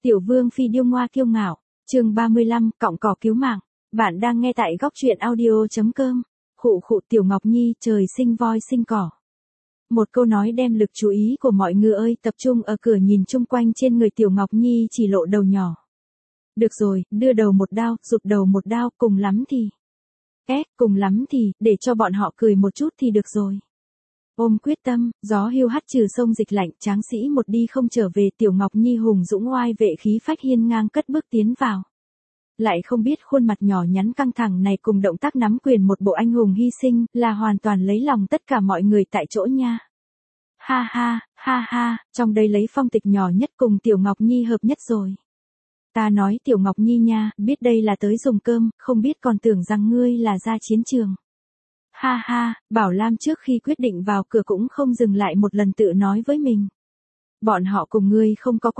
Tiểu Vương Phi điêu ngoa kiêu ngạo, chương 35, cọng cỏ cứu mạng. Bạn đang nghe tại góc truyện audio.com. Khụ khụ Tiểu Ngọc Nhi, trời sinh voi sinh cỏ. Một câu nói đem lực chú ý của mọi người ơi tập trung ở cửa nhìn chung quanh trên người Tiểu Ngọc Nhi chỉ lộ đầu nhỏ. Được rồi, đưa đầu một đao, rụt đầu một đao, cùng lắm thì. Cùng lắm thì, để cho bọn họ cười một chút thì được rồi. Ôm quyết tâm, gió hưu hắt trừ sông dịch lạnh, tráng sĩ một đi không trở về. Tiểu Ngọc Nhi hùng dũng oai vệ khí phách hiên ngang cất bước tiến vào. Lại không biết khuôn mặt nhỏ nhắn căng thẳng này cùng động tác nắm quyền một bộ anh hùng hy sinh, là hoàn toàn lấy lòng tất cả mọi người tại chỗ nha. Ha ha, trong đây lấy Phong Tịch nhỏ nhất cùng Tiểu Ngọc Nhi hợp nhất rồi. Ta nói Tiểu Ngọc Nhi nha, biết đây là tới dùng cơm, không biết còn tưởng rằng ngươi là ra chiến trường. Ha, Bảo Lam trước khi quyết định vào cửa cũng không dừng lại một lần tự nói với mình. Bọn họ cùng ngươi không có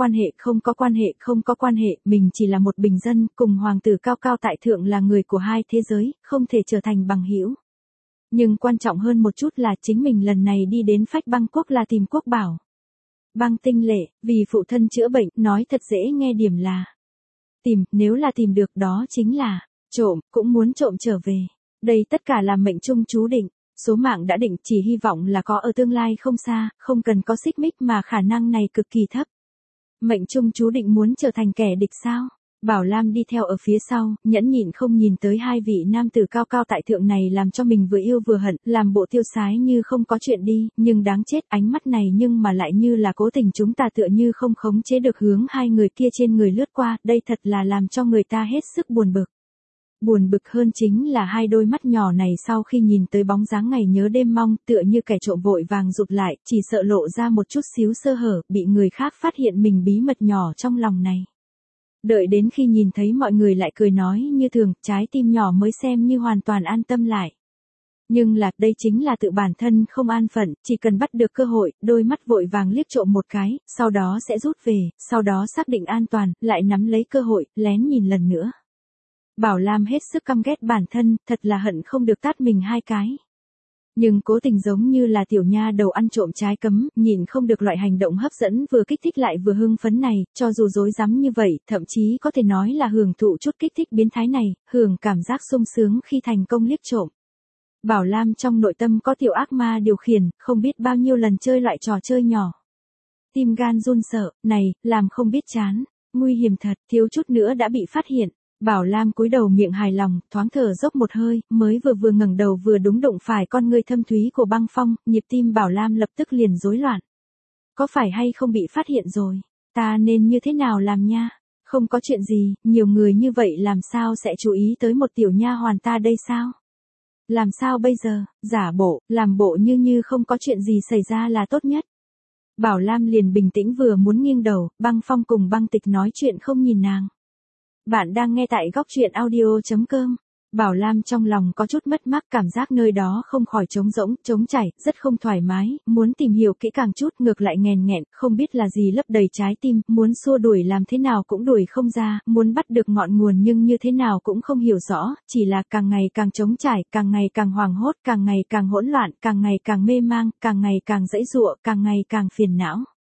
quan hệ, mình chỉ là một bình dân, cùng hoàng tử cao cao tại thượng là người của hai thế giới, không thể trở thành bằng hữu. Nhưng quan trọng hơn một chút là chính mình lần này đi đến Phách Băng Quốc là tìm Quốc Bảo. Băng Tinh Lệ, vì phụ thân chữa bệnh, nói thật dễ nghe điểm là. Tìm, nếu là tìm được đó chính là, trộm, cũng muốn trộm trở về. Đây tất cả là mệnh trung chú định, số mạng đã định, chỉ hy vọng là có ở tương lai không xa, không cần có xích mích mà khả năng này cực kỳ thấp. Mệnh trung chú định muốn trở thành kẻ địch sao? Bảo Lam đi theo ở phía sau, nhẫn nhịn không nhìn tới hai vị nam tử cao cao tại thượng này làm cho mình vừa yêu vừa hận, làm bộ tiêu sái như không có chuyện đi, nhưng đáng chết ánh mắt này nhưng mà lại như là cố tình chúng ta tựa như không khống chế được hướng hai người kia trên người lướt qua, đây thật là làm cho người ta hết sức buồn bực. Buồn bực hơn chính là hai đôi mắt nhỏ này sau khi nhìn tới bóng dáng ngày nhớ đêm mong tựa như kẻ trộm vội vàng rụt lại, chỉ sợ lộ ra một chút xíu sơ hở, bị người khác phát hiện mình bí mật nhỏ trong lòng này. Đợi đến khi nhìn thấy mọi người lại cười nói như thường, trái tim nhỏ mới xem như hoàn toàn an tâm lại. Nhưng là, đây chính là tự bản thân không an phận, chỉ cần bắt được cơ hội, đôi mắt vội vàng liếc trộm một cái, sau đó sẽ rút về, sau đó xác định an toàn, lại nắm lấy cơ hội, lén nhìn lần nữa. Bảo Lam hết sức căm ghét bản thân, thật là hận không được tát mình hai cái. Nhưng cố tình giống như là tiểu nha đầu ăn trộm trái cấm, nhìn không được loại hành động hấp dẫn vừa kích thích lại vừa hưng phấn này, cho dù rối rắm như vậy, thậm chí có thể nói là hưởng thụ chút kích thích biến thái này, hưởng cảm giác sung sướng khi thành công liếc trộm. Bảo Lam trong nội tâm có tiểu ác ma điều khiển, không biết bao nhiêu lần chơi loại trò chơi nhỏ. Tim gan run sợ, này, làm không biết chán, nguy hiểm thật, thiếu chút nữa đã bị phát hiện. Bảo Lam cúi đầu miệng hài lòng, thoáng thở dốc một hơi, mới vừa ngẩng đầu vừa đúng đụng phải con ngươi thâm thúy của Băng Phong, nhịp tim Bảo Lam lập tức liền rối loạn. Có phải hay không bị phát hiện rồi? Ta nên như thế nào làm nha? Không có chuyện gì, nhiều người như vậy làm sao sẽ chú ý tới một tiểu nha hoàn ta đây sao? Làm sao bây giờ, giả bộ, làm bộ như không có chuyện gì xảy ra là tốt nhất. Bảo Lam liền bình tĩnh vừa muốn nghiêng đầu, Băng Phong cùng Băng Tịch nói chuyện không nhìn nàng. Bạn đang nghe tại góc truyện audio.com. Bảo Lam trong lòng có chút mất mát, cảm giác nơi đó không khỏi trống rỗng, trống trải, rất không thoải mái, muốn tìm hiểu kỹ càng chút, ngược lại nghèn nghẹn, không biết là gì lấp đầy trái tim, muốn xua đuổi làm thế nào cũng đuổi không ra, muốn bắt được ngọn nguồn nhưng như thế nào cũng không hiểu rõ, chỉ là càng ngày càng trống trải, càng ngày càng hoảng hốt, càng ngày càng hỗn loạn, càng ngày càng mê mang, càng ngày càng dãy giụa, càng ngày càng phiền não.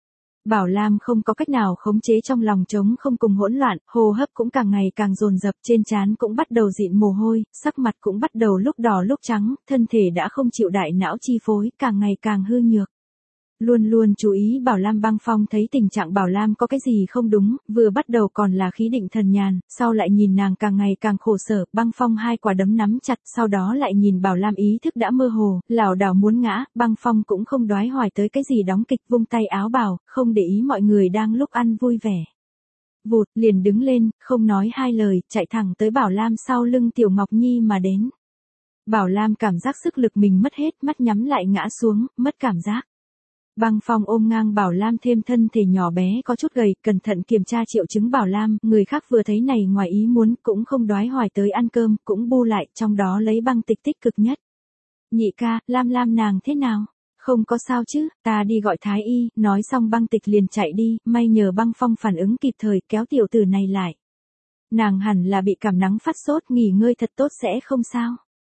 Bảo Lam không có cách nào khống chế trong lòng trống không cùng hỗn loạn, hô hấp cũng càng ngày càng dồn dập, trên trán cũng bắt đầu dịn mồ hôi, sắc mặt cũng bắt đầu lúc đỏ lúc trắng, thân thể đã không chịu đại não chi phối, càng ngày càng hư nhược. Luôn chú ý Bảo Lam. Băng Phong thấy tình trạng Bảo Lam có cái gì không đúng, vừa bắt đầu còn là khí định thần nhàn, sau lại nhìn nàng càng ngày càng khổ sở, Băng Phong hai quả đấm nắm chặt, sau đó lại nhìn Bảo Lam ý thức đã mơ hồ, lảo đảo muốn ngã, Băng Phong cũng không đoái hoài tới cái gì đóng kịch, vung tay áo bảo, không để ý mọi người đang lúc ăn vui vẻ. Vụt, liền đứng lên, không nói hai lời, chạy thẳng tới Bảo Lam sau lưng Tiểu Ngọc Nhi mà đến. Bảo Lam cảm giác sức lực mình mất hết, mắt nhắm lại ngã xuống, mất cảm giác. Băng Phong ôm ngang Bảo Lam, thêm thân thể nhỏ bé có chút gầy, cẩn thận kiểm tra triệu chứng Bảo Lam, người khác vừa thấy này ngoài ý muốn, cũng không đoái hoài tới ăn cơm, cũng bu lại, trong đó lấy Băng Tịch tích cực nhất. Nhị ca, Lam nàng thế nào? Không có sao chứ, ta đi gọi thái y, nói xong Băng Tịch liền chạy đi, may nhờ Băng Phong phản ứng kịp thời, kéo tiểu tử này lại. Nàng hẳn là bị cảm nắng phát sốt, nghỉ ngơi thật tốt sẽ không sao.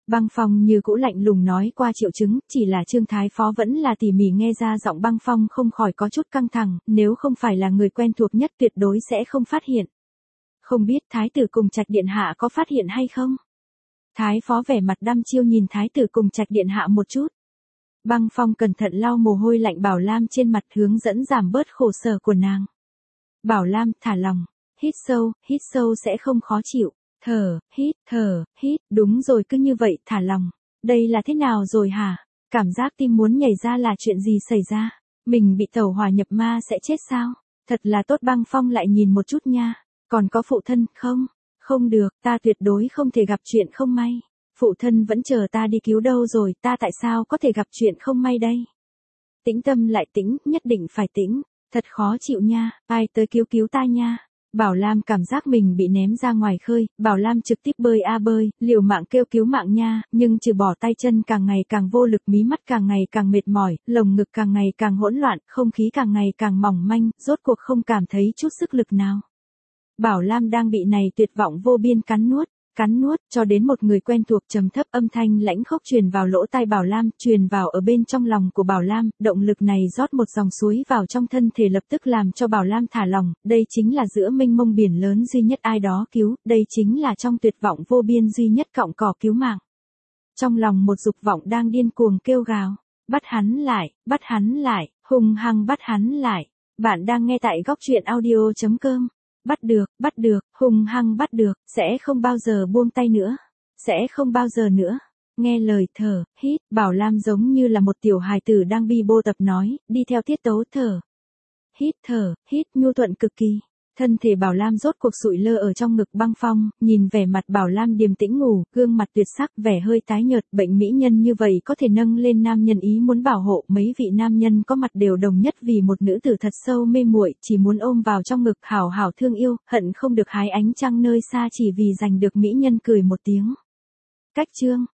Băng Phong như cũ lạnh lùng nói qua triệu chứng, chỉ là Trương Thái Phó vẫn là tỉ mỉ nghe ra giọng Băng Phong không khỏi có chút căng thẳng, nếu không phải là người quen thuộc nhất tuyệt đối sẽ không phát hiện. Không biết Thái tử cùng Trạch Điện Hạ có phát hiện hay không? Thái Phó vẻ mặt đăm chiêu nhìn Thái tử cùng Trạch Điện Hạ một chút. Băng Phong cẩn thận lau mồ hôi lạnh Bảo Lam trên mặt hướng dẫn giảm bớt khổ sở của nàng. Bảo Lam thả lòng, hít sâu sẽ không khó chịu. Thở, hít, đúng rồi cứ như vậy thả lòng. Đây là thế nào rồi hả? Cảm giác tim muốn nhảy ra là chuyện gì xảy ra? Mình bị tẩu hỏa nhập ma sẽ chết sao? Thật là tốt. Băng Phong lại nhìn một chút nha. Còn có phụ thân không? Không được, ta tuyệt đối không thể gặp chuyện không may. Phụ thân vẫn chờ ta đi cứu đâu rồi, ta tại sao có thể gặp chuyện không may đây? Tĩnh tâm lại tĩnh, nhất định phải tĩnh. Thật khó chịu nha, ai tới cứu ta nha. Bảo Lam cảm giác mình bị ném ra ngoài khơi, Bảo Lam trực tiếp bơi bơi, liều mạng kêu cứu mạng nha, nhưng trừ bỏ tay chân càng ngày càng vô lực, mí mắt càng ngày càng mệt mỏi, lồng ngực càng ngày càng hỗn loạn, không khí càng ngày càng mỏng manh, rốt cuộc không cảm thấy chút sức lực nào. Bảo Lam đang bị này tuyệt vọng vô biên cắn nuốt, cho đến một người quen thuộc trầm thấp âm thanh lãnh khốc truyền vào lỗ tai Bảo Lam, truyền vào ở bên trong lòng của Bảo Lam, động lực này rót một dòng suối vào trong thân thể lập tức làm cho Bảo Lam thả lòng, đây chính là giữa mênh mông biển lớn duy nhất ai đó cứu, đây chính là trong tuyệt vọng vô biên duy nhất cọng cỏ cứu mạng. Trong lòng một dục vọng đang điên cuồng kêu gào, bắt hắn lại, hung hăng bắt hắn lại. Bạn đang nghe tại góc truyện audio.com. Bắt được, hung hăng bắt được, sẽ không bao giờ buông tay nữa, sẽ không bao giờ nữa. Nghe lời thở, hít, Bảo Lam giống như là một tiểu hài tử đang bi bô tập nói, đi theo tiết tấu thở, hít, nhu thuận cực kỳ. Thân thể Bảo Lam rốt cuộc sụi lơ ở trong ngực Băng Phong, nhìn vẻ mặt Bảo Lam điềm tĩnh ngủ, gương mặt tuyệt sắc, vẻ hơi tái nhợt, bệnh mỹ nhân như vậy có thể nâng lên nam nhân ý muốn bảo hộ, mấy vị nam nhân có mặt đều đồng nhất vì một nữ tử thật sâu mê muội, chỉ muốn ôm vào trong ngực hảo hảo thương yêu, hận không được hái ánh trăng nơi xa chỉ vì giành được mỹ nhân cười một tiếng. Cách chương